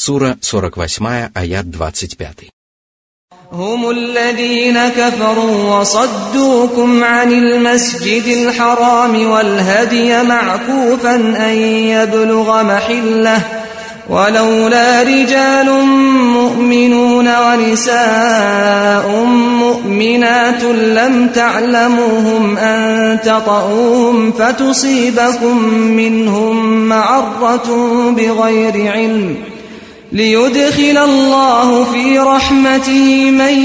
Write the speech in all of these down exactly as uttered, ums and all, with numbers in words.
Сура сорок восемь, аят двадцать пять. هم الذين كفروا وصدوكم عن المسجد الحرام والهدي معكوفا أن يبلغ محله ولولا رجال مؤمنون ونساء مؤمنات لم تعلموهم أن تطؤوهم فتصيبكم منهم معرة بغير علم ليدخل الله في رحمته من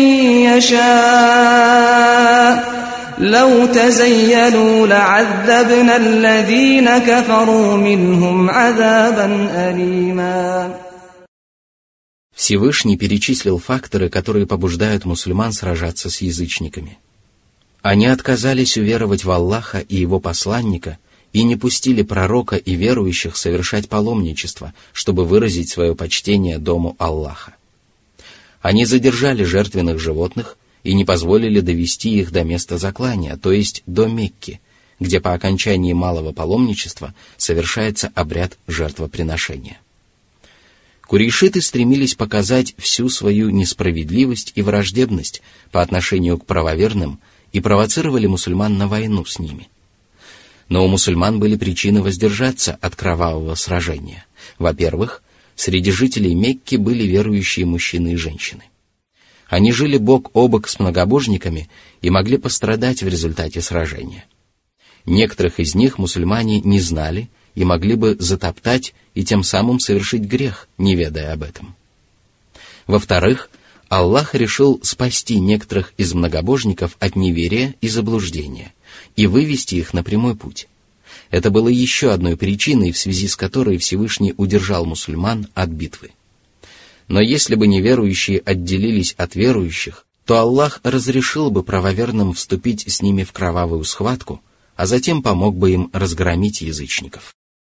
يشاء لو تزيلوا لعذبنا الذين كفروا منهم عذابا أليما. Всевышний перечислил факторы, которые побуждают мусульман сражаться с язычниками. Они отказались уверовать в Аллаха и Его посланника и не пустили пророка и верующих совершать паломничество, чтобы выразить свое почтение дому Аллаха. Они задержали жертвенных животных и не позволили довести их до места заклания, то есть до Мекки, где по окончании малого паломничества совершается обряд жертвоприношения. Курейшиты стремились показать всю свою несправедливость и враждебность по отношению к правоверным и провоцировали мусульман на войну с ними. Но у мусульман были причины воздержаться от кровавого сражения. Во-первых, среди жителей Мекки были верующие мужчины и женщины. Они жили бок о бок с многобожниками и могли пострадать в результате сражения. Некоторых из них мусульмане не знали и могли бы затоптать и тем самым совершить грех, не ведая об этом. Во-вторых, Аллах решил спасти некоторых из многобожников от неверия и заблуждения и вывести их на прямой путь. Это было еще одной причиной, в связи с которой Всевышний удержал мусульман от битвы. Но если бы неверующие отделились от верующих, то Аллах разрешил бы правоверным вступить с ними в кровавую схватку, а затем помог бы им разгромить язычников.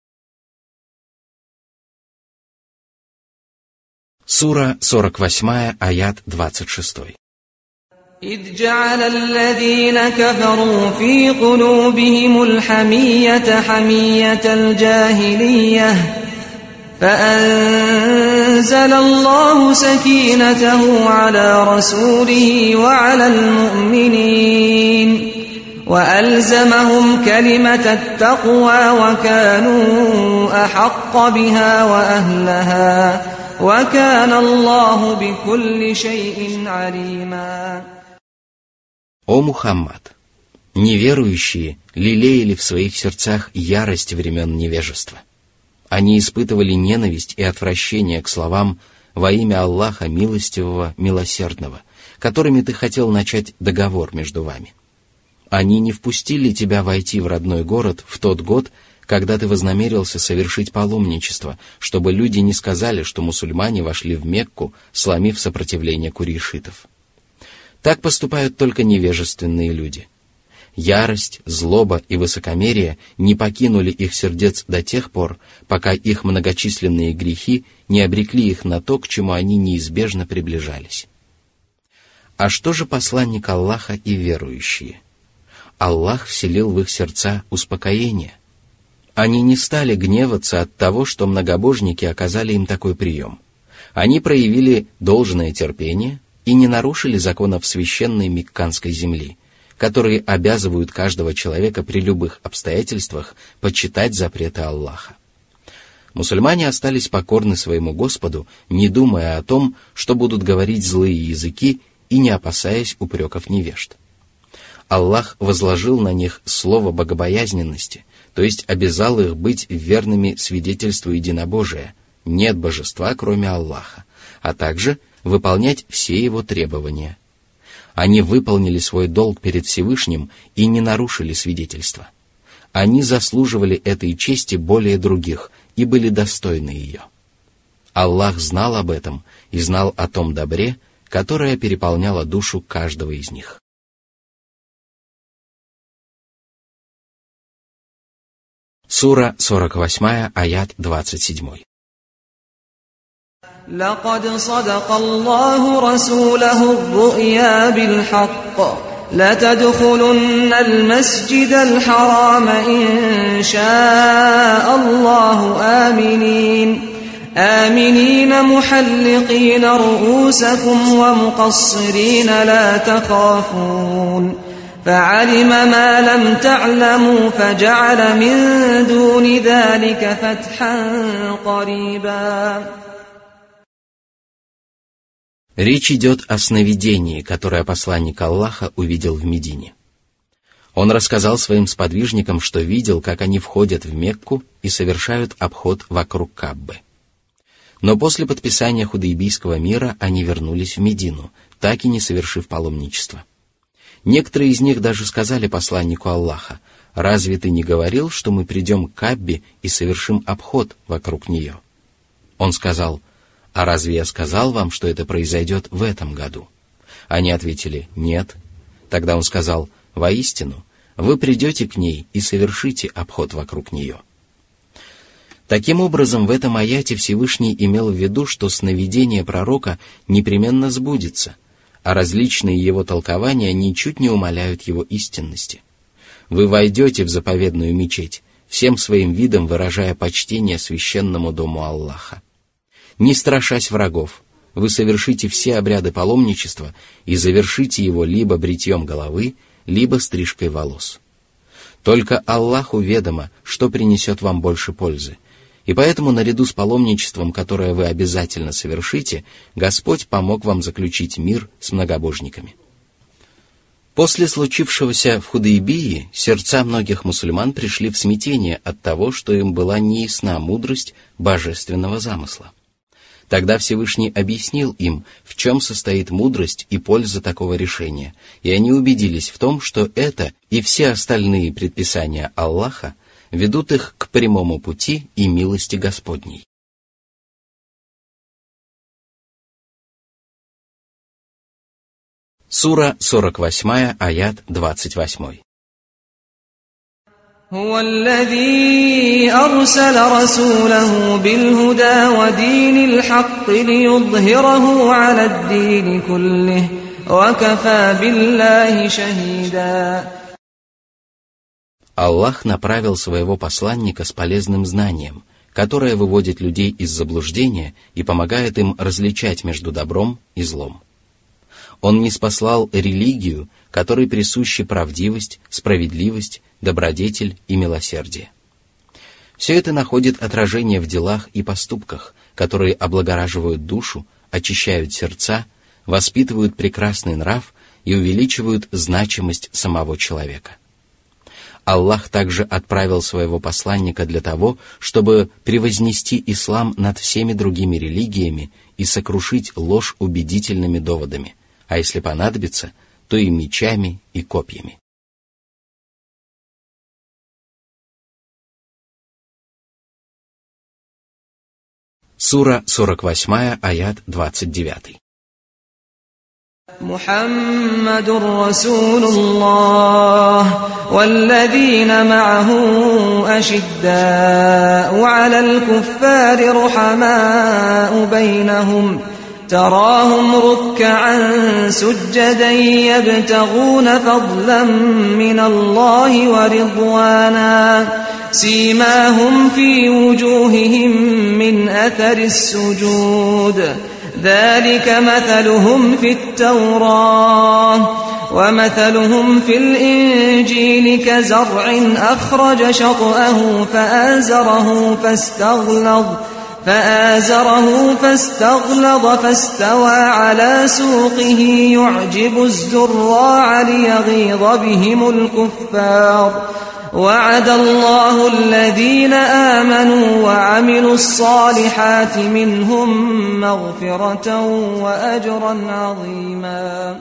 Сура сорок восемь, аят двадцать шесть. إذ جعل الذين كفروا في قلوبهم الحمية حمية الجاهلية فأنزل الله سكينته على رسوله وعلى المؤمنين وألزمهم كلمة التقوى وكانوا أحق بها وأهلها وكان الله بكل شيء عليما. О Мухаммад! Неверующие лелеяли в своих сердцах ярость времен невежества. Они испытывали ненависть и отвращение к словам «во имя Аллаха милостивого, милосердного», которыми ты хотел начать договор между вами. Они не впустили тебя войти в родной город в тот год, когда ты вознамерился совершить паломничество, чтобы люди не сказали, что мусульмане вошли в Мекку, сломив сопротивление курейшитов. Так поступают только невежественные люди. Ярость, злоба и высокомерие не покинули их сердец до тех пор, пока их многочисленные грехи не обрекли их на то, к чему они неизбежно приближались. А что же посланник Аллаха и верующие? Аллах вселил в их сердца успокоение. Они не стали гневаться от того, что многобожники оказали им такой прием. Они проявили должное терпение и не нарушили законов священной Мекканской земли, которые обязывают каждого человека при любых обстоятельствах почитать запреты Аллаха. Мусульмане остались покорны своему Господу, не думая о том, что будут говорить злые языки и не опасаясь упреков невежд. Аллах возложил на них слово богобоязненности, то есть обязал их быть верными свидетельству единобожия, нет божества, кроме Аллаха, а также выполнять все его требования. Они выполнили свой долг перед Всевышним и не нарушили свидетельства. Они заслуживали этой чести более других и были достойны ее. Аллах знал об этом и знал о том добре, которое переполняло душу каждого из них. Сура сорок восемь, аят двадцать семь. لقد صدق الله رسوله الرؤيا بالحق لتدخلن المسجد الحرام إن شاء الله آمنين آمنين محلقين رؤوسكم ومقصرين لا تخافون فعلم ما لم تعلموا فجعل من دون ذلك فتحا قريبا. Речь идет о сновидении, которое посланник Аллаха увидел в Медине. Он рассказал своим сподвижникам, что видел, как они входят в Мекку и совершают обход вокруг Каабы. Но после подписания Худайбийского мира они вернулись в Медину, так и не совершив паломничество. Некоторые из них даже сказали посланнику Аллаха: «Разве ты не говорил, что мы придем к Каабе и совершим обход вокруг нее?» Он сказал: «А разве я сказал вам, что это произойдет в этом году?» Они ответили: «Нет». Тогда он сказал: «Воистину, вы придете к ней и совершите обход вокруг нее». Таким образом, в этом аяте Всевышний имел в виду, что сновидение пророка непременно сбудется, а различные его толкования ничуть не умаляют его истинности. Вы войдете в заповедную мечеть, всем своим видом выражая почтение священному дому Аллаха. Не страшась врагов, вы совершите все обряды паломничества и завершите его либо бритьем головы, либо стрижкой волос. Только Аллаху ведомо, что принесет вам больше пользы, и поэтому наряду с паломничеством, которое вы обязательно совершите, Господь помог вам заключить мир с многобожниками. После случившегося в Худайбии сердца многих мусульман пришли в смятение от того, что им была неясна мудрость божественного замысла. Тогда Всевышний объяснил им, в чем состоит мудрость и польза такого решения, и они убедились в том, что это и все остальные предписания Аллаха ведут их к прямому пути и милости Господней. Сура сорок восемь, аят двадцать восемь. هو الذي أرسل رسوله بالهدى ودين الحق ليظهره على الدين كله وكفى بالله شهيدا. Аллах направил своего посланника с полезным знанием, которое выводит людей из заблуждения и помогает им различать между добром и злом. Он ниспослал религию, которой присущи правдивость, справедливость, добродетель и милосердие. Все это находит отражение в делах и поступках, которые облагораживают душу, очищают сердца, воспитывают прекрасный нрав и увеличивают значимость самого человека. Аллах также отправил своего посланника для того, чтобы превознести ислам над всеми другими религиями и сокрушить ложь убедительными доводами, а если понадобится, то и мечами, и копьями. Сура сорок восемь, аят двадцать девять. محمد رسول الله والذين معه أشداء على الكفار رحماء بينهم تراهم ركعا سجدا يبتغون فضلا من الله ورضوانا سيماهم في وجوههم من أثر السجود ذلك مثلهم في التوراة ومثلهم في الإنجيل كزرع أخرج شطأه فآزره فاستغلظ فآزره فاستغلظ فاستوى على سوقه يعجب الزراع ليغيظ بهم الكفار وعد الله الذين آمنوا وعملوا الصالحات منهم مغفرة وأجرا عظيما.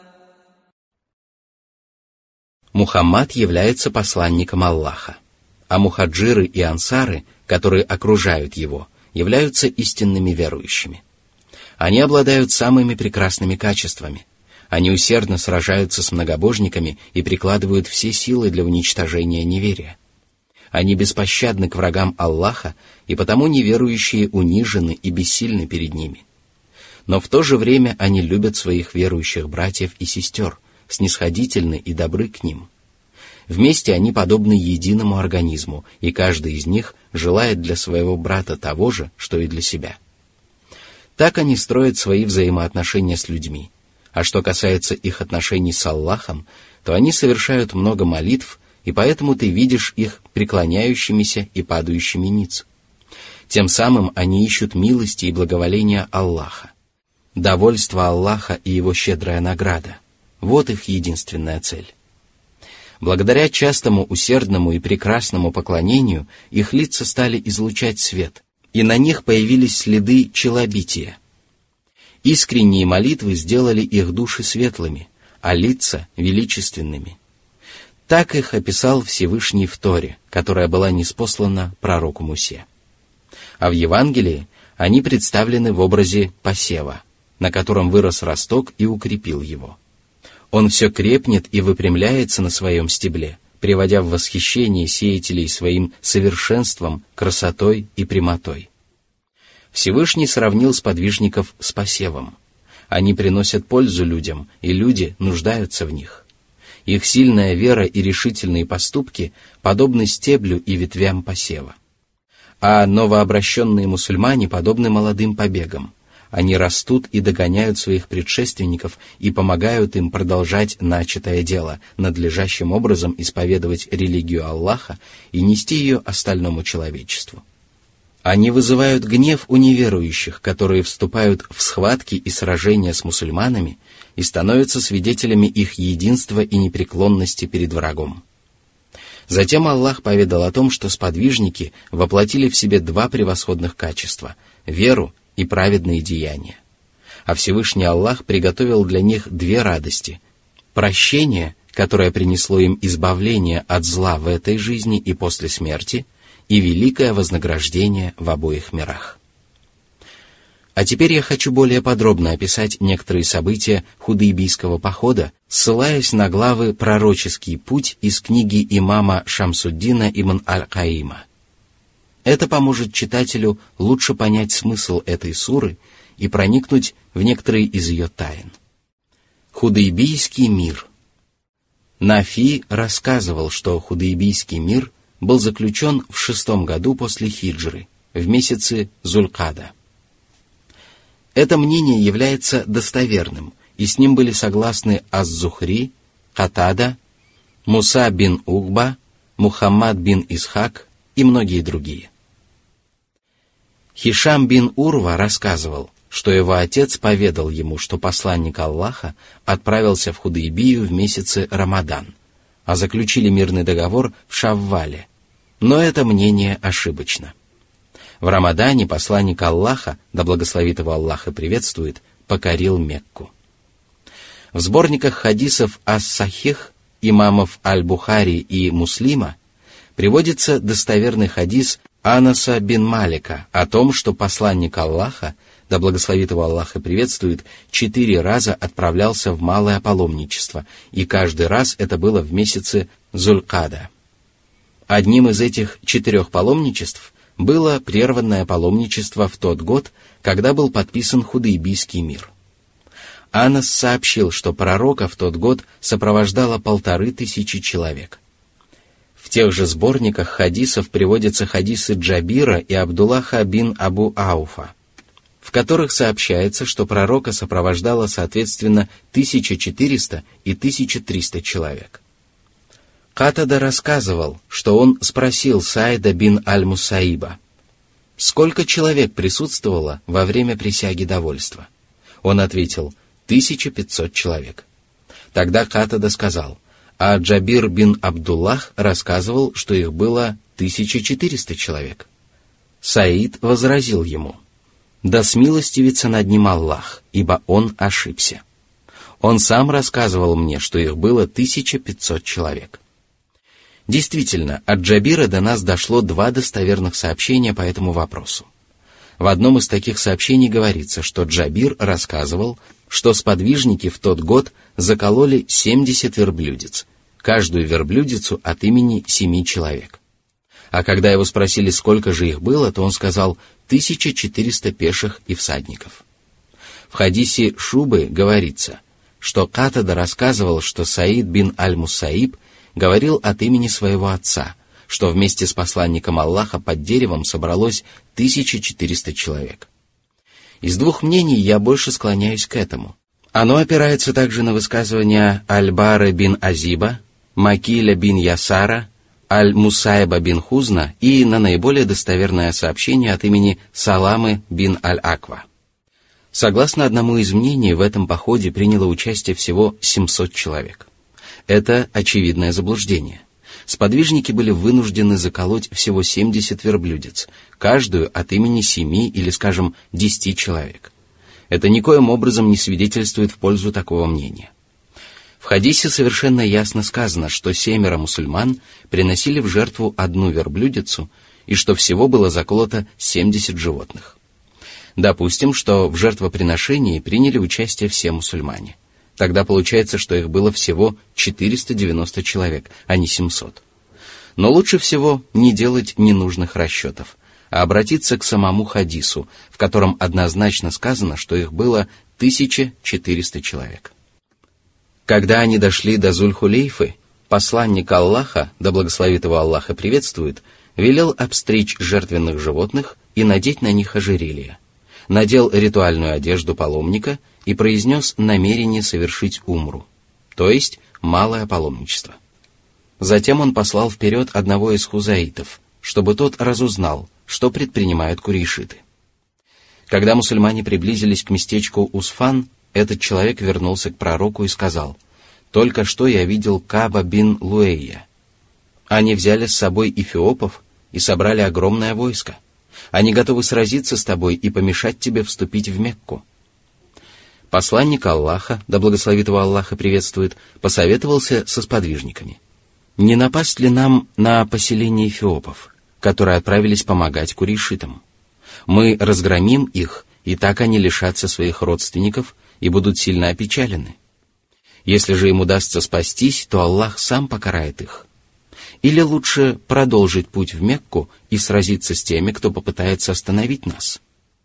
Мухаммад является посланником Аллаха, а мухаджиры и ансары, которые окружают его, являются истинными верующими. Они обладают самыми прекрасными качествами. Они усердно сражаются с многобожниками и прикладывают все силы для уничтожения неверия. Они беспощадны к врагам Аллаха, и потому неверующие унижены и бессильны перед ними. Но в то же время они любят своих верующих братьев и сестер, снисходительны и добры к ним. Вместе они подобны единому организму, и каждый из них желает для своего брата того же, что и для себя. Так они строят свои взаимоотношения с людьми. А что касается их отношений с Аллахом, то они совершают много молитв, и поэтому ты видишь их преклоняющимися и падающими ниц. Тем самым они ищут милости и благоволения Аллаха. Довольство Аллаха и Его щедрая награда – вот их единственная цель. Благодаря частому, усердному и прекрасному поклонению их лица стали излучать свет, и на них появились следы челобития. Искренние молитвы сделали их души светлыми, а лица – величественными. Так их описал Всевышний в Торе, которая была ниспослана пророку Мусе. А в Евангелии они представлены в образе посева, на котором вырос росток и укрепил его. Он все крепнет и выпрямляется на своем стебле, приводя в восхищение сеятелей своим совершенством, красотой и прямотой. Всевышний сравнил сподвижников с посевом. Они приносят пользу людям, и люди нуждаются в них. Их сильная вера и решительные поступки подобны стеблю и ветвям посева. А новообращенные мусульмане подобны молодым побегам. Они растут и догоняют своих предшественников и помогают им продолжать начатое дело, надлежащим образом исповедовать религию Аллаха и нести ее остальному человечеству. Они вызывают гнев у неверующих, которые вступают в схватки и сражения с мусульманами и становятся свидетелями их единства и непреклонности перед врагом. Затем Аллах поведал о том, что сподвижники воплотили в себе два превосходных качества – веру и праведные деяния. А Всевышний Аллах приготовил для них две радости – прощение, которое принесло им избавление от зла в этой жизни и после смерти, и великое вознаграждение в обоих мирах. А теперь я хочу более подробно описать некоторые события худайбийского похода, ссылаясь на главы «Пророческий путь» из книги имама Шамсуддина ибн Аль-Каима. Это поможет читателю лучше понять смысл этой суры и проникнуть в некоторые из ее тайн. Худайбийский мир. Нафи рассказывал, что Худайбийский мир был заключен в шестом году после хиджры, в месяце Зулькада. Это мнение является достоверным, и с ним были согласны Аз-Зухри, Катада, Муса бин Угба, Мухаммад бин Исхак и многие другие. Хишам бин Урва рассказывал, что его отец поведал ему, что посланник Аллаха отправился в Худайбию в месяце Рамадан, а заключили мирный договор в Шаввале, но это мнение ошибочно. В Рамадане посланник Аллаха, да благословит его Аллах и приветствует, покорил Мекку. В сборниках хадисов ас-Сахих имамов Аль-Бухари и Муслима приводится достоверный хадис Анаса бин Малика о том, что посланник Аллаха, да благословит его Аллах и приветствует, четыре раза отправлялся в малое паломничество, и каждый раз это было в месяце Зулькада. Одним из этих четырех паломничеств было прерванное паломничество в тот год, когда был подписан Худайбийский мир. Анас сообщил, что пророка в тот год сопровождало полторы тысячи человек. В тех же сборниках хадисов приводятся хадисы Джабира и Абдуллаха бин Абу Ауфа, в которых сообщается, что пророка сопровождало соответственно тысяча четыреста и тысяча триста человек. Катада рассказывал, что он спросил Саида бин Аль-Мусаиба, сколько человек присутствовало во время присяги довольства. Он ответил, тысяча пятьсот человек. Тогда Катада сказал, а Джабир бин Абдуллах рассказывал, что их было тысяча четыреста человек. Саид возразил ему, да смилостивится над ним Аллах, ибо он ошибся. Он сам рассказывал мне, что их было тысяча пятьсот человек. Действительно, от Джабира до нас дошло два достоверных сообщения по этому вопросу. В одном из таких сообщений говорится, что Джабир рассказывал, что сподвижники в тот год закололи семьдесят верблюдец, каждую верблюдицу от имени семи человек. А когда его спросили, сколько же их было, то он сказал тысяча четыреста пеших и всадников. В хадисе Шубы говорится, что Катада рассказывал, что Саид бин Аль-Мусаиб говорил от имени своего отца, что вместе с посланником Аллаха под деревом собралось тысяча четыреста человек. Из двух мнений я больше склоняюсь к этому. Оно опирается также на высказывания Аль-Бара бин Азиба, Макиля бин Ясара, Аль-Мусайба бин Хузна и на наиболее достоверное сообщение от имени Саламы бин Аль-Аква. Согласно одному из мнений, в этом походе приняло участие всего семьсот человек. Это очевидное заблуждение. Сподвижники были вынуждены заколоть всего семьдесят верблюдец, каждую от имени семи или, скажем, десяти человек. Это никоим образом не свидетельствует в пользу такого мнения. В хадисе совершенно ясно сказано, что семеро мусульман приносили в жертву одну верблюдицу и что всего было заколото семьдесят животных. Допустим, что в жертвоприношении приняли участие все мусульмане. Тогда получается, что их было всего четыреста девяносто человек, а не семьсот. Но лучше всего не делать ненужных расчетов, а обратиться к самому хадису, в котором однозначно сказано, что их было тысяча четыреста человек. Когда они дошли до Зуль-Хулейфы, посланник Аллаха, да благословит его Аллах и приветствует, велел обстричь жертвенных животных и надеть на них ожерелье, надел ритуальную одежду паломника и произнес намерение совершить умру, то есть малое паломничество. Затем он послал вперед одного из хузаитов, чтобы тот разузнал, что предпринимают курейшиты. Когда мусульмане приблизились к местечку Усфан, этот человек вернулся к пророку и сказал: «Только что я видел Кааба бин Луэйя. Они взяли с собой эфиопов и собрали огромное войско. Они готовы сразиться с тобой и помешать тебе вступить в Мекку». Посланник Аллаха, да благословит его Аллах и приветствует, посоветовался со сподвижниками: «Не напасть ли нам на поселение эфиопов, которые отправились помогать курейшитам? Мы разгромим их, и так они лишатся своих родственников и будут сильно опечалены. Если же им удастся спастись, то Аллах сам покарает их. Или лучше продолжить путь в Мекку и сразиться с теми, кто попытается остановить нас?»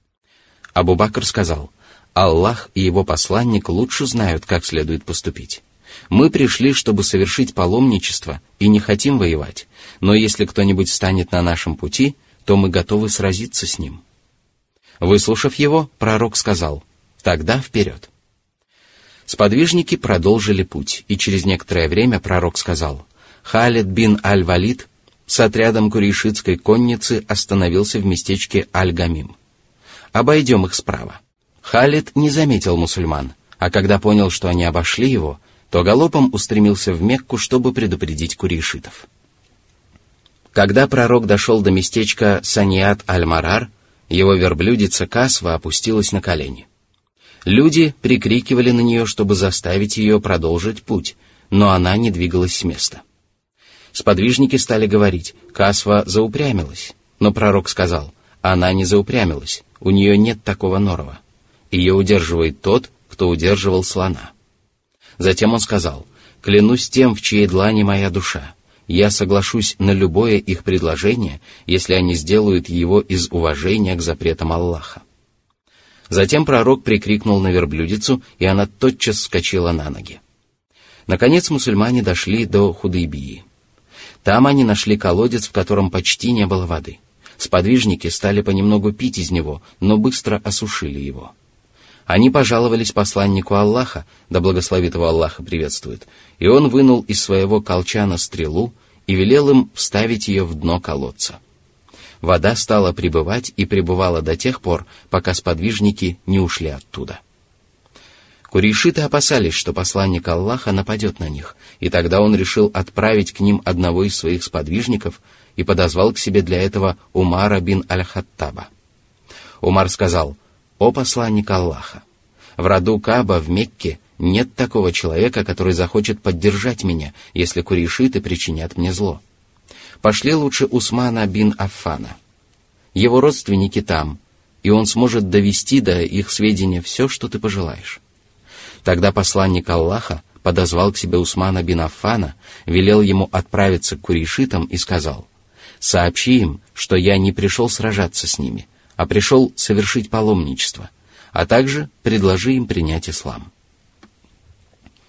Абу Бакр сказал: «Аллах и его посланник лучше знают, как следует поступить. Мы пришли, чтобы совершить паломничество, и не хотим воевать, но если кто-нибудь станет на нашем пути, то мы готовы сразиться с ним». Выслушав его, пророк сказал: «Тогда вперед». Сподвижники продолжили путь, и через некоторое время пророк сказал: «Халид бин Аль-Валид с отрядом курейшитской конницы остановился в местечке Аль-Гамим. Обойдем их справа». Халид не заметил мусульман, а когда понял, что они обошли его, то галопом устремился в Мекку, чтобы предупредить курейшитов. Когда пророк дошел до местечка Саниат Аль-Марар, его верблюдица Касва опустилась на колени. Люди прикрикивали на нее, чтобы заставить ее продолжить путь, но она не двигалась с места. Сподвижники стали говорить: «Касва заупрямилась», но пророк сказал: «Она не заупрямилась, у нее нет такого норова. Ее удерживает тот, кто удерживал слона». Затем он сказал: «Клянусь тем, в чьей длани моя душа, я соглашусь на любое их предложение, если они сделают его из уважения к запретам Аллаха». Затем пророк прикрикнул на верблюдицу, и она тотчас вскочила на ноги. Наконец мусульмане дошли до Худайбии. Там они нашли колодец, в котором почти не было воды. Сподвижники стали понемногу пить из него, но быстро осушили его. Они пожаловались посланнику Аллаха, да благословит его Аллах и приветствует, и он вынул из своего колчана стрелу и велел им вставить ее в дно колодца. Вода стала прибывать и пребывала до тех пор, пока сподвижники не ушли оттуда. Курейшиты опасались, что посланник Аллаха нападет на них, и тогда он решил отправить к ним одного из своих сподвижников и подозвал к себе для этого Умара бин Аль-Хаттаба. Умар сказал: «О посланник Аллаха, в роду Кааба в Мекке нет такого человека, который захочет поддержать меня, если курейшиты причинят мне зло. Пошли лучше Усмана бин Аффана. Его родственники там, и он сможет довести до их сведения все, что ты пожелаешь». Тогда посланник Аллаха подозвал к себе Усмана бин Аффана, велел ему отправиться к курейшитам и сказал: «Сообщи им, что я не пришел сражаться с ними, а пришел совершить паломничество, а также предложи им принять ислам».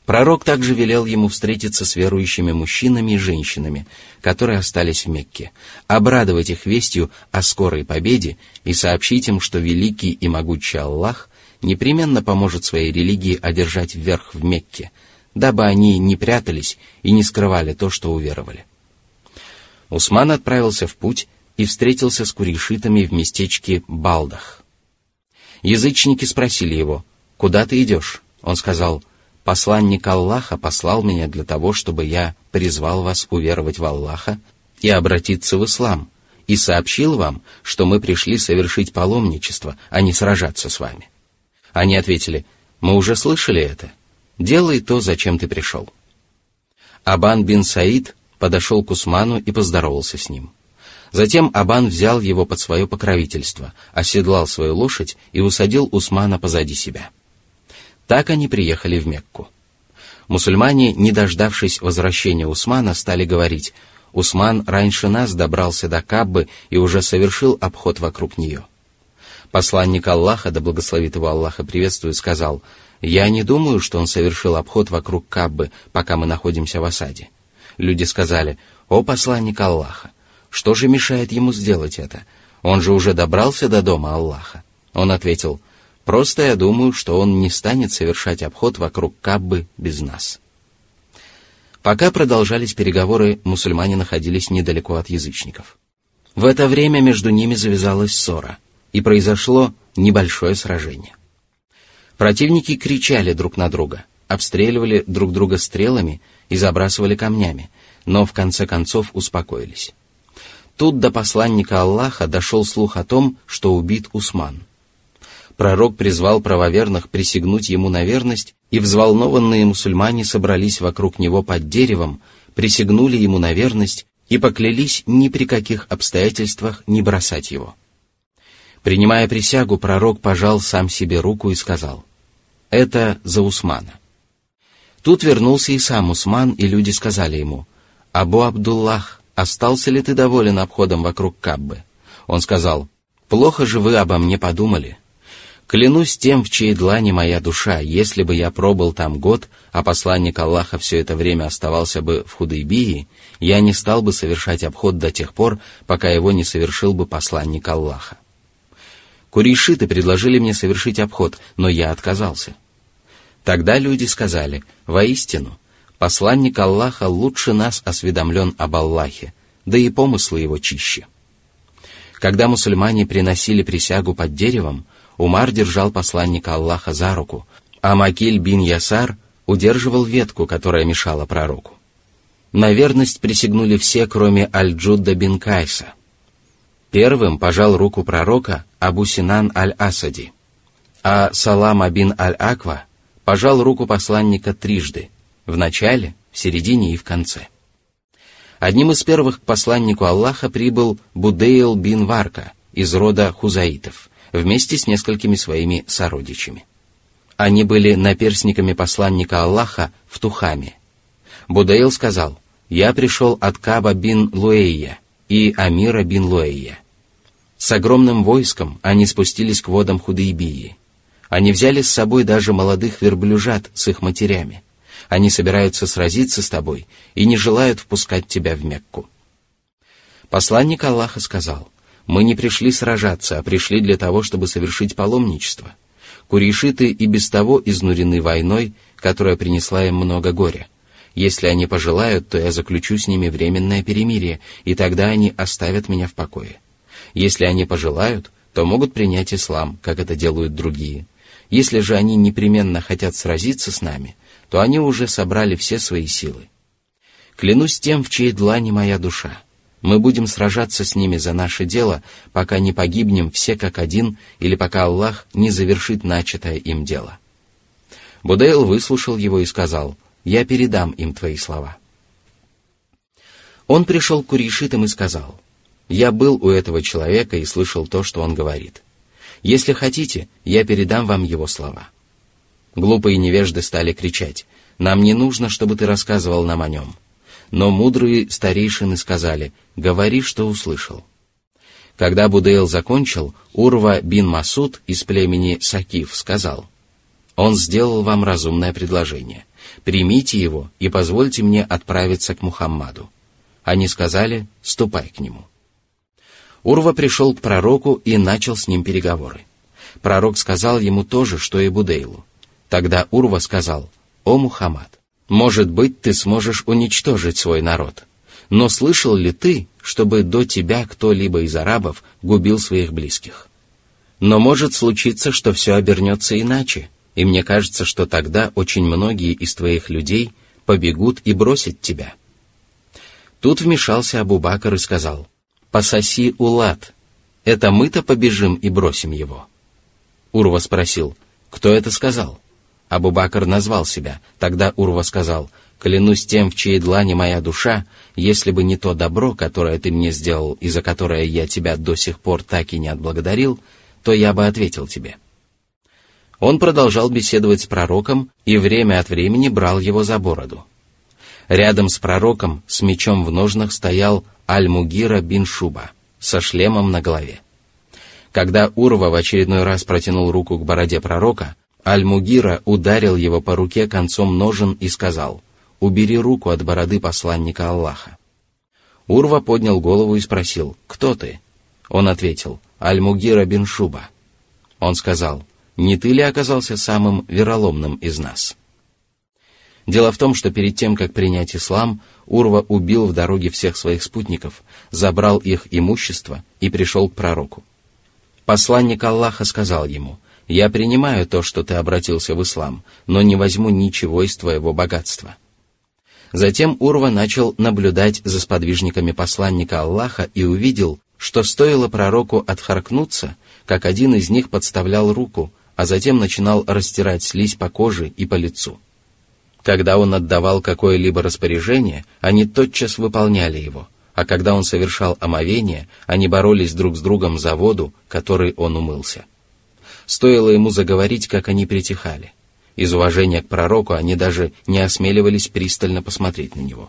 Пророк также велел ему встретиться с верующими мужчинами и женщинами, которые остались в Мекке, обрадовать их вестью о скорой победе и сообщить им, что великий и могучий Аллах непременно поможет своей религии одержать верх в Мекке, дабы они не прятались и не скрывали то, что уверовали. Усман отправился в путь и встретился с курейшитами в местечке Балдах. Язычники спросили его: «Куда ты идешь?» Он сказал: «Посланник Аллаха послал меня для того, чтобы я призвал вас уверовать в Аллаха и обратиться в ислам, и сообщил вам, что мы пришли совершить паломничество, а не сражаться с вами». Они ответили: «Мы уже слышали это. Делай то, зачем ты пришел». Абан бин Саид подошел к Усману и поздоровался с ним. Затем Абан взял его под свое покровительство, оседлал свою лошадь и усадил Усмана позади себя. Так они приехали в Мекку. Мусульмане, не дождавшись возвращения Усмана, стали говорить: «Усман раньше нас добрался до Каббы и уже совершил обход вокруг нее». Посланник Аллаха, да благословит его Аллах и приветствует, сказал: «Я не думаю, что он совершил обход вокруг Каббы, пока мы находимся в осаде». Люди сказали: «О посланник Аллаха, что же мешает ему сделать это? Он же уже добрался до дома Аллаха». Он ответил: «Просто я думаю, что он не станет совершать обход вокруг Каббы без нас». Пока продолжались переговоры, мусульмане находились недалеко от язычников. В это время между ними завязалась ссора, и произошло небольшое сражение. Противники кричали друг на друга, обстреливали друг друга стрелами и забрасывали камнями, но в конце концов успокоились. Тут до посланника Аллаха дошел слух о том, что убит Усман. Пророк призвал правоверных присягнуть ему на верность, и взволнованные мусульмане собрались вокруг него под деревом, присягнули ему на верность и поклялись ни при каких обстоятельствах не бросать его. Принимая присягу, пророк пожал сам себе руку и сказал: «Это за Усмана». Тут вернулся и сам Усман, и люди сказали ему: «Абу Абдуллах, остался ли ты доволен обходом вокруг Каббы?» Он сказал: «Плохо же вы обо мне подумали. Клянусь тем, в чьей длани моя душа, если бы я пробыл там год, а посланник Аллаха все это время оставался бы в Худайбии, я не стал бы совершать обход до тех пор, пока его не совершил бы посланник Аллаха. Курейшиты предложили мне совершить обход, но я отказался». Тогда люди сказали: «Воистину, посланник Аллаха лучше нас осведомлен об Аллахе, да и помыслы его чище». Когда мусульмане приносили присягу под деревом, Умар держал посланника Аллаха за руку, а Макиль бин Ясар удерживал ветку, которая мешала пророку. На верность присягнули все, кроме Аль-Джудда бин Кайса. Первым пожал руку пророка Абу Синан аль-Асади, а Салама бин аль-Аква пожал руку посланника трижды, в начале, в середине и в конце. Одним из первых к посланнику Аллаха прибыл Будейл бин Варка из рода Хузаитов, вместе с несколькими своими сородичами. Они были наперсниками посланника Аллаха в Тухаме. Будейл сказал: «Я пришел от Каба бин Луэйя и Амира бин Луэйя. С огромным войском они спустились к водам Худайбии. Они взяли с собой даже молодых верблюжат с их матерями. Они собираются сразиться с тобой и не желают впускать тебя в Мекку». Посланник Аллаха сказал: «Мы не пришли сражаться, а пришли для того, чтобы совершить паломничество. Курейшиты и без того изнурены войной, которая принесла им много горя. Если они пожелают, то я заключу с ними временное перемирие, и тогда они оставят меня в покое. Если они пожелают, то могут принять ислам, как это делают другие. Если же они непременно хотят сразиться с нами, то они уже собрали все свои силы. Клянусь тем, в чьей длани моя душа. Мы будем сражаться с ними за наше дело, пока не погибнем все как один, или пока Аллах не завершит начатое им дело». Будейл выслушал его и сказал: «Я передам им твои слова». Он пришел к курейшитам и сказал: «Я был у этого человека и слышал то, что он говорит. Если хотите, я передам вам его слова». Глупые невежды стали кричать: «Нам не нужно, чтобы ты рассказывал нам о нем». Но мудрые старейшины сказали: «Говори, что услышал». Когда Будейл закончил, Урва бин Масуд из племени Сакиф сказал: «Он сделал вам разумное предложение. Примите его и позвольте мне отправиться к Мухаммаду». Они сказали: «Ступай к нему». Урва пришел к пророку и начал с ним переговоры. Пророк сказал ему то же, что и Будейлу. Тогда Урва сказал: «О Мухаммад, может быть, ты сможешь уничтожить свой народ. Но слышал ли ты, чтобы до тебя кто-либо из арабов губил своих близких? Но может случиться, что все обернется иначе, и мне кажется, что тогда очень многие из твоих людей побегут и бросят тебя». Тут вмешался Абу-Бакр и сказал: «Пососи Улат, это мы-то побежим и бросим его». Урва спросил: «Кто это сказал?» Абу-Бакр назвал себя. Тогда Урва сказал: «Клянусь тем, в чьей длани моя душа, если бы не то добро, которое ты мне сделал и за которое я тебя до сих пор так и не отблагодарил, то я бы ответил тебе». Он продолжал беседовать с пророком и время от времени брал его за бороду. Рядом с пророком с мечом в ножнах стоял Аль-Мугира бин Шуба со шлемом на голове. Когда Урва в очередной раз протянул руку к бороде пророка, Аль-Мугира ударил его по руке концом ножен и сказал: «Убери руку от бороды посланника Аллаха». Урва поднял голову и спросил: «Кто ты?» Он ответил: «Аль-Мугира бин Шуба». Он сказал: «Не ты ли оказался самым вероломным из нас?» Дело в том, что перед тем, как принять ислам, Урва убил в дороге всех своих спутников, забрал их имущество и пришел к пророку. Посланник Аллаха сказал ему: «Я принимаю то, что ты обратился в ислам, но не возьму ничего из твоего богатства». Затем Урва начал наблюдать за сподвижниками посланника Аллаха и увидел, что стоило пророку отхаркнуться, как один из них подставлял руку, а затем начинал растирать слизь по коже и по лицу. Когда он отдавал какое-либо распоряжение, они тотчас выполняли его, а когда он совершал омовение, они боролись друг с другом за воду, которой он умылся. Стоило ему заговорить, как они притихали. Из уважения к пророку они даже не осмеливались пристально посмотреть на него.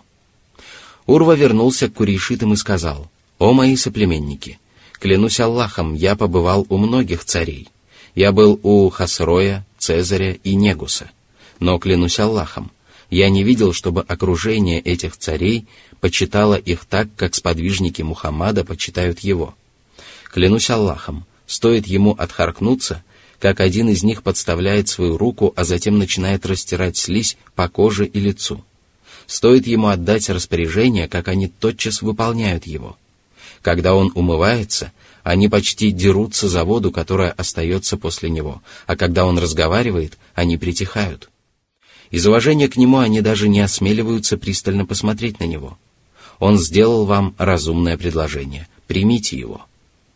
Урва вернулся к курейшитам и сказал: «О мои соплеменники, клянусь Аллахом, я побывал у многих царей. Я был у Хасроя, Цезаря и Негуса. Но, клянусь Аллахом, я не видел, чтобы окружение этих царей почитало их так, как сподвижники Мухаммада почитают его. Клянусь Аллахом, стоит ему отхаркнуться, как один из них подставляет свою руку, а затем начинает растирать слизь по коже и лицу. Стоит ему отдать распоряжение, как они тотчас выполняют его. Когда он умывается, они почти дерутся за воду, которая остается после него, а когда он разговаривает, они притихают. Из уважения к нему они даже не осмеливаются пристально посмотреть на него. Он сделал вам разумное предложение. Примите его».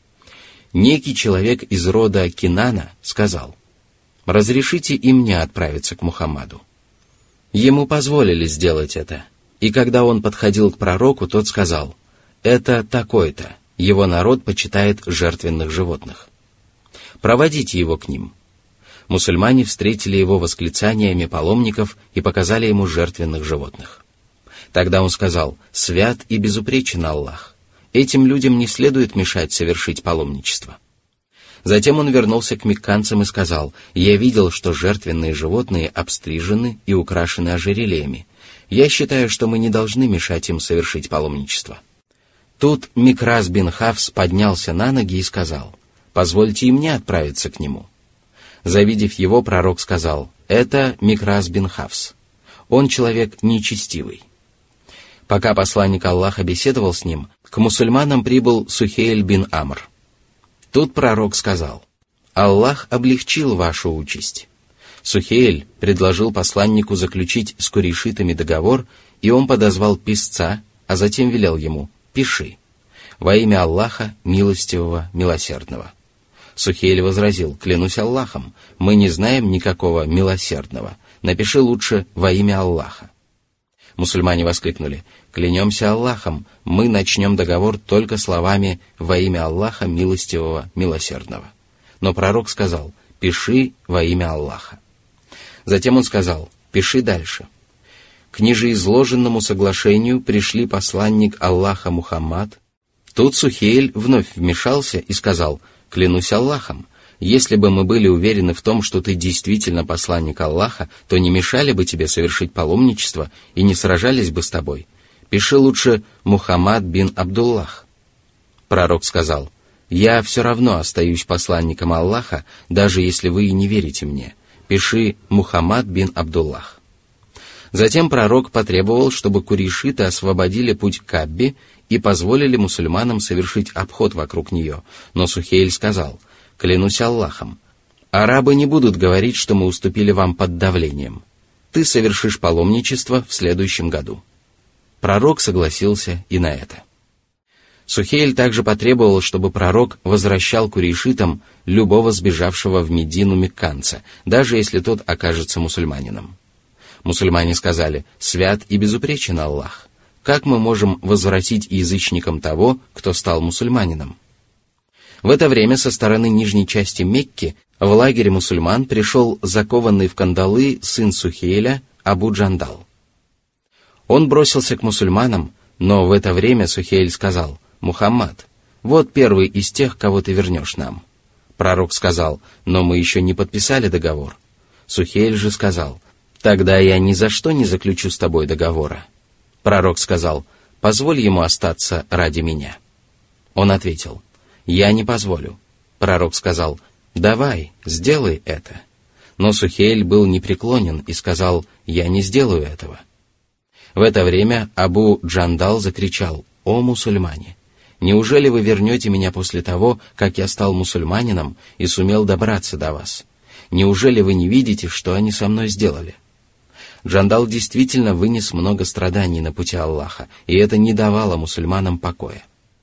Некий человек из рода Кинана сказал: «Разрешите и мне отправиться к Мухаммаду». Ему позволили сделать это, и когда он подходил к пророку, тот сказал: «Это такой-то, его народ почитает жертвенных животных. Проводите его к ним». Мусульмане встретили его восклицаниями паломников и показали ему жертвенных животных. Тогда он сказал: «Свят и безупречен Аллах. Этим людям не следует мешать совершить паломничество». Затем он вернулся к мекканцам и сказал: «Я видел, что жертвенные животные обстрижены и украшены ожерельями. Я считаю, что мы не должны мешать им совершить паломничество». Тут Микрас бин Хафс поднялся на ноги и сказал: «Позвольте и мне отправиться к нему». Завидев его, пророк сказал: «Это Микрас бин Хафс. Он человек нечестивый». Пока посланник Аллаха беседовал с ним, к мусульманам прибыл Сухейль бин Амр. Тут пророк сказал: «Аллах облегчил вашу участь». Сухейль предложил посланнику заключить с курейшитами договор, и он подозвал писца, а затем велел ему: «Пиши. Во имя Аллаха, милостивого, милосердного». Сухейль возразил: «Клянусь Аллахом, мы не знаем никакого милосердного. Напиши лучше во имя Аллаха». Мусульмане воскликнули: «Клянемся Аллахом, мы начнем договор только словами «во имя Аллаха, милостивого, милосердного». Но пророк сказал: «Пиши во имя Аллаха». Затем он сказал: «Пиши дальше». К нижеизложенному соглашению пришли посланник Аллаха Мухаммад. Тут Сухейль вновь вмешался и сказал: «Клянусь Аллахом, если бы мы были уверены в том, что ты действительно посланник Аллаха, то не мешали бы тебе совершить паломничество и не сражались бы с тобой. Пиши лучше Мухаммад бин Абдуллах». Пророк сказал: «Я все равно остаюсь посланником Аллаха, даже если вы и не верите мне. Пиши Мухаммад бин Абдуллах». Затем пророк потребовал, чтобы курейшиты освободили путь к Каббе и позволили мусульманам совершить обход вокруг нее, но Сухейль сказал: «Клянусь Аллахом, арабы не будут говорить, что мы уступили вам под давлением. Ты совершишь паломничество в следующем году». Пророк согласился и на это. Сухейль также потребовал, чтобы пророк возвращал курейшитам любого сбежавшего в Медину мекканца, даже если тот окажется мусульманином. Мусульмане сказали: «Свят и безупречен Аллах. Как мы можем возвратить язычникам того, кто стал мусульманином?» В это время со стороны нижней части Мекки в лагерь мусульман пришел закованный в кандалы сын Сухейля Абу Джандал. Он бросился к мусульманам, но в это время Сухейль сказал: «Мухаммад, вот первый из тех, кого ты вернешь нам». Пророк сказал: «Но мы еще не подписали договор». Сухейль же сказал: «Тогда я ни за что не заключу с тобой договора». Пророк сказал: «Позволь ему остаться ради меня». Он ответил: «Я не позволю». Пророк сказал: «Давай, сделай это». Но Сухейль был непреклонен и сказал: «Я не сделаю этого». В это время Абу Джандал закричал: «О мусульмане! Неужели вы вернете меня после того, как я стал мусульманином и сумел добраться до вас? Неужели вы не видите, что они со мной сделали?» Джандал действительно вынес много страданий на пути Аллаха, и это не давало мусульманам покоя.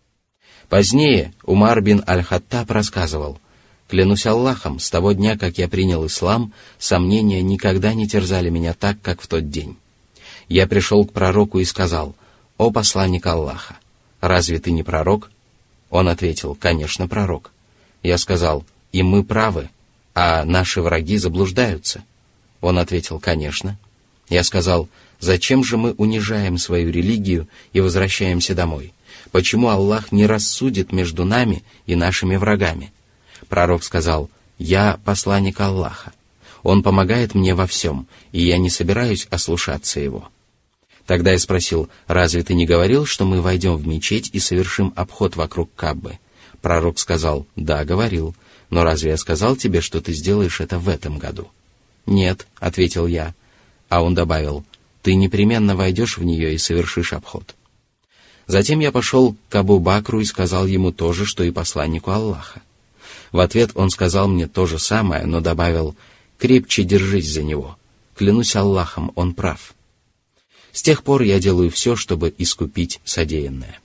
Позднее Умар бин Аль-Хаттаб рассказывал: «Клянусь Аллахом, с того дня, как я принял ислам, сомнения никогда не терзали меня так, как в тот день. Я пришел к пророку и сказал: «О посланник Аллаха, разве ты не пророк?» Он ответил: «Конечно, пророк». Я сказал: «И мы правы, а наши враги заблуждаются». Он ответил: «Конечно». Я сказал: «Зачем же мы унижаем свою религию и возвращаемся домой? Почему Аллах не рассудит между нами и нашими врагами?» Пророк сказал: «Я посланник Аллаха. Он помогает мне во всем, и я не собираюсь ослушаться его». Тогда я спросил: «Разве ты не говорил, что мы войдем в мечеть и совершим обход вокруг Каббы?» Пророк сказал: «Да, говорил. Но разве я сказал тебе, что ты сделаешь это в этом году?» «Нет», — ответил я. А он добавил: «Ты непременно войдешь в нее и совершишь обход». Затем я пошел к Абу Бакру и сказал ему то же, что и посланнику Аллаха. В ответ он сказал мне то же самое, но добавил: «Крепче держись за него. Клянусь Аллахом, он прав». С тех пор я делаю все, чтобы искупить содеянное.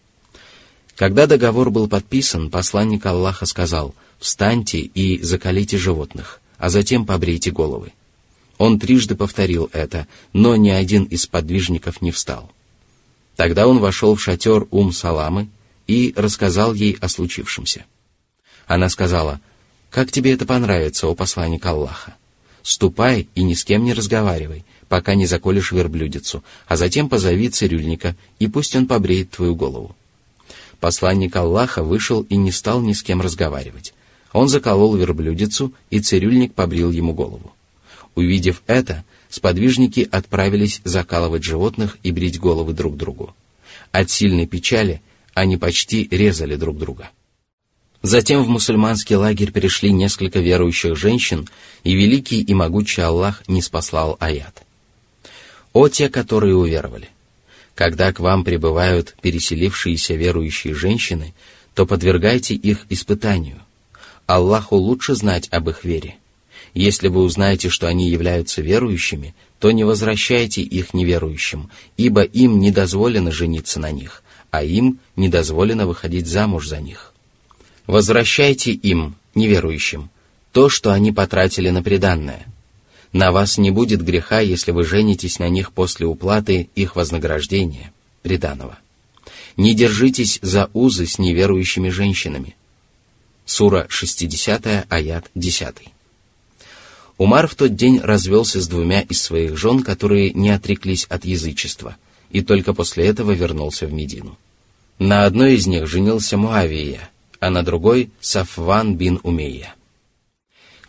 Когда договор был подписан, посланник Аллаха сказал: «Встаньте и заколите животных, а затем побрейте головы». Он трижды повторил это, но ни один из подвижников не встал. Тогда он вошел в шатер Ум-Саламы и рассказал ей о случившемся. Она сказала: «Как тебе это понравится, о посланник Аллаха? Ступай и ни с кем не разговаривай, пока не заколешь верблюдицу, а затем позови цирюльника, и пусть он побреет твою голову». Посланник Аллаха вышел и не стал ни с кем разговаривать. Он заколол верблюдицу, и цирюльник побрил ему голову. Увидев это, сподвижники отправились закалывать животных и брить головы друг другу. От сильной печали они почти резали друг друга. Затем в мусульманский лагерь перешли несколько верующих женщин, и великий и могучий Аллах ниспослал аят: «О те, которые уверовали! Когда к вам прибывают переселившиеся верующие женщины, то подвергайте их испытанию. Аллаху лучше знать об их вере. Если вы узнаете, что они являются верующими, то не возвращайте их неверующим, ибо им не дозволено жениться на них, а им не дозволено выходить замуж за них. Возвращайте им, неверующим, то, что они потратили на приданное. На вас не будет греха, если вы женитесь на них после уплаты их вознаграждения, приданого. Не держитесь за узы с неверующими женщинами». Сура шестидесятая, аят десятый. Умар в тот день развелся с двумя из своих жен, которые не отреклись от язычества, и только после этого вернулся в Медину. На одной из них женился Муавия, а на другой — Сафван бин Умейя.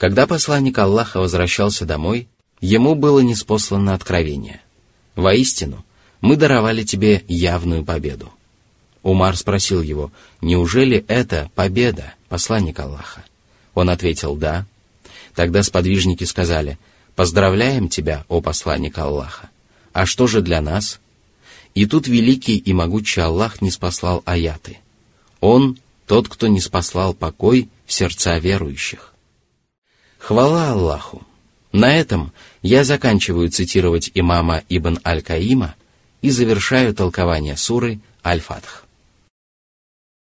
Когда посланник Аллаха возвращался домой, ему было ниспослано откровение. «Воистину, мы даровали тебе явную победу». Умар спросил его: «Неужели это победа, посланник Аллаха?» Он ответил: «Да». Тогда сподвижники сказали: «Поздравляем тебя, о посланник Аллаха! А что же для нас?» И тут великий и могучий Аллах ниспослал аяты. Он — тот, кто ниспослал покой в сердца верующих. Хвала Аллаху! На этом я заканчиваю цитировать имама Ибн Аль-Каима и завершаю толкование суры Аль-Фатх.